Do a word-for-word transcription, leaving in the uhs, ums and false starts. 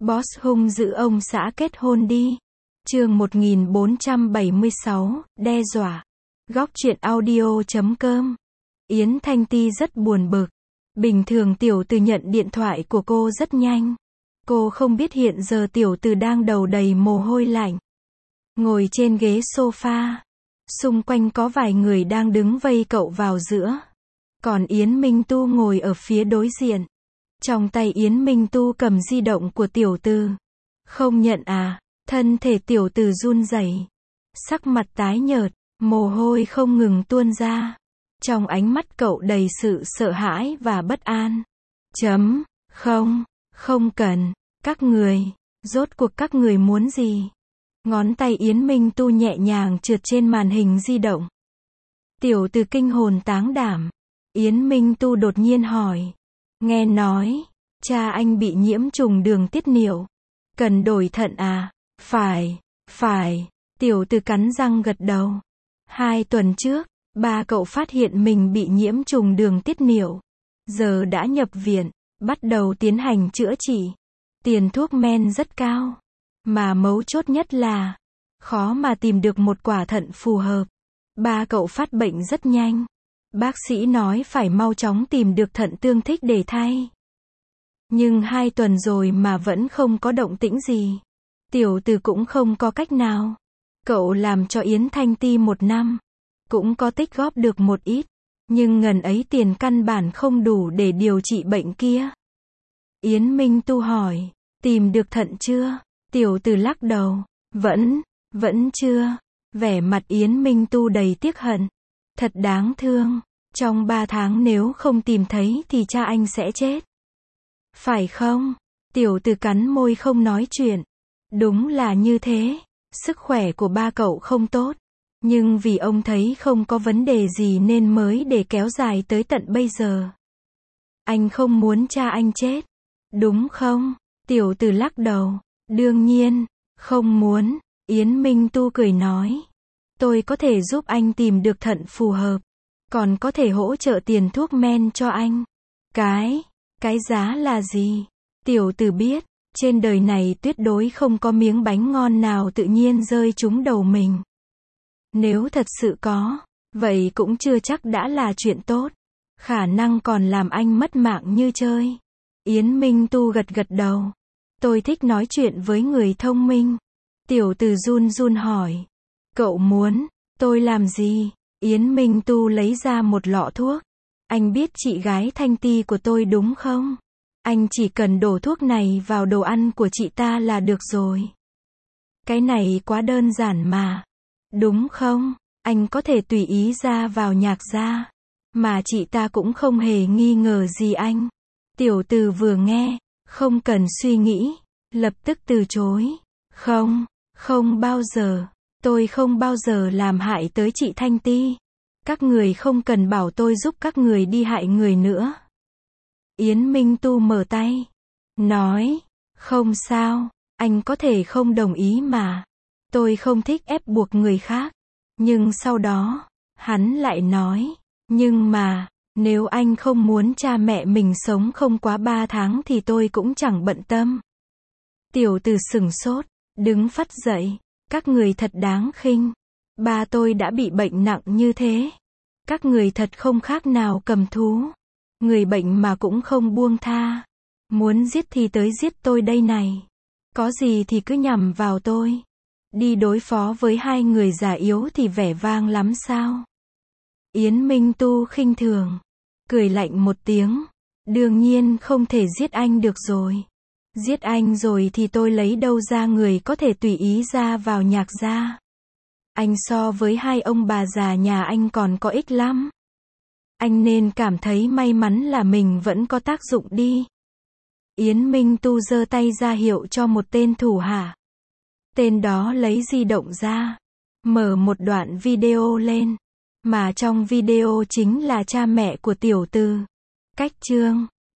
Boss hung dữ ông xã kết hôn đi. Chương một nghìn bốn trăm bảy mươi sáu, đe dọa. Góc truyện audio chấm com. Yến Thanh Ti rất buồn bực. Bình thường tiểu từ nhận điện thoại của cô rất nhanh. Cô không biết hiện giờ tiểu từ đang đầu đầy mồ hôi lạnh. Ngồi trên ghế sofa. Xung quanh có vài người đang đứng vây cậu vào giữa. Còn Yến Minh Tu ngồi ở phía đối diện. Trong tay Yến Minh Tu cầm di động của tiểu từ. Không nhận à? Thân thể tiểu từ run rẩy, sắc mặt tái nhợt, mồ hôi không ngừng tuôn ra. Trong ánh mắt cậu đầy sự sợ hãi và bất an. Chấm, không, không cần, các người, rốt cuộc các người muốn gì? Ngón tay Yến Minh Tu nhẹ nhàng trượt trên màn hình di động. Tiểu từ kinh hồn táng đảm. Yến Minh Tu đột nhiên hỏi. Nghe nói, cha anh bị nhiễm trùng đường tiết niệu. Cần đổi thận à? Phải, phải, tiểu từ cắn răng gật đầu. Hai tuần trước, ba cậu phát hiện mình bị nhiễm trùng đường tiết niệu. Giờ đã nhập viện, bắt đầu tiến hành chữa trị. Tiền thuốc men rất cao. Mà mấu chốt nhất là, khó mà tìm được một quả thận phù hợp. Ba cậu phát bệnh rất nhanh. Bác sĩ nói phải mau chóng tìm được thận tương thích để thay. Nhưng hai tuần rồi mà vẫn không có động tĩnh gì. Tiểu từ cũng không có cách nào. Cậu làm cho Yến Thanh Ti một năm. Cũng có tích góp được một ít. Nhưng ngần ấy tiền căn bản không đủ để điều trị bệnh kia. Yến Minh Tu hỏi. Tìm được thận chưa? Tiểu từ lắc đầu. Vẫn, vẫn chưa. Vẻ mặt Yến Minh Tu đầy tiếc hận. Thật đáng thương. Trong ba tháng nếu không tìm thấy thì cha anh sẽ chết. Phải không? Tiểu từ cắn môi không nói chuyện. Đúng là như thế. Sức khỏe của ba cậu không tốt. Nhưng vì ông thấy không có vấn đề gì nên mới để kéo dài tới tận bây giờ. Anh không muốn cha anh chết. Đúng không? Tiểu từ lắc đầu. Đương nhiên, không muốn. Yến Minh Tu cười nói. Tôi có thể giúp anh tìm được thận phù hợp. Còn có thể hỗ trợ tiền thuốc men cho anh. Cái, cái giá là gì? Tiểu từ biết. Trên đời này tuyệt đối không có miếng bánh ngon nào tự nhiên rơi trúng đầu mình. Nếu thật sự có, vậy cũng chưa chắc đã là chuyện tốt. Khả năng còn làm anh mất mạng như chơi. Yến Minh Tu gật gật đầu. Tôi thích nói chuyện với người thông minh. Tiểu từ run run hỏi. Cậu muốn, tôi làm gì? Yến Minh Tu lấy ra một lọ thuốc. Anh biết chị gái Thanh Ti của tôi đúng không? Anh chỉ cần đổ thuốc này vào đồ ăn của chị ta là được rồi. Cái này quá đơn giản mà. Đúng không? Anh có thể tùy ý ra vào nhạc gia. Mà chị ta cũng không hề nghi ngờ gì anh. Tiểu từ vừa nghe, không cần suy nghĩ, lập tức từ chối. Không, không bao giờ. Tôi không bao giờ làm hại tới chị Thanh Ti. Các người không cần bảo tôi giúp các người đi hại người nữa. Yến Minh Tu mở tay. Nói. Không sao. Anh có thể không đồng ý mà. Tôi không thích ép buộc người khác. Nhưng sau đó, hắn lại nói. Nhưng mà, nếu anh không muốn cha mẹ mình sống không quá ba tháng thì tôi cũng chẳng bận tâm. Tiểu từ sửng sốt. Đứng phắt dậy. Các người thật đáng khinh. Ba tôi đã bị bệnh nặng như thế. Các người thật không khác nào cầm thú. Người bệnh mà cũng không buông tha. Muốn giết thì tới giết tôi đây này. Có gì thì cứ nhằm vào tôi. Đi đối phó với hai người già yếu thì vẻ vang lắm sao? Yến Minh Tu khinh thường. Cười lạnh một tiếng. Đương nhiên không thể giết anh được rồi. Giết anh rồi thì tôi lấy đâu ra người có thể tùy ý ra vào nhạc gia. Anh so với hai ông bà già nhà anh còn có ích lắm. Anh nên cảm thấy may mắn là mình vẫn có tác dụng đi. Yến Minh Tu giơ tay ra hiệu cho một tên thủ hạ. Tên đó lấy di động ra. Mở một đoạn video lên. Mà trong video chính là cha mẹ của tiểu từ. Cách chương.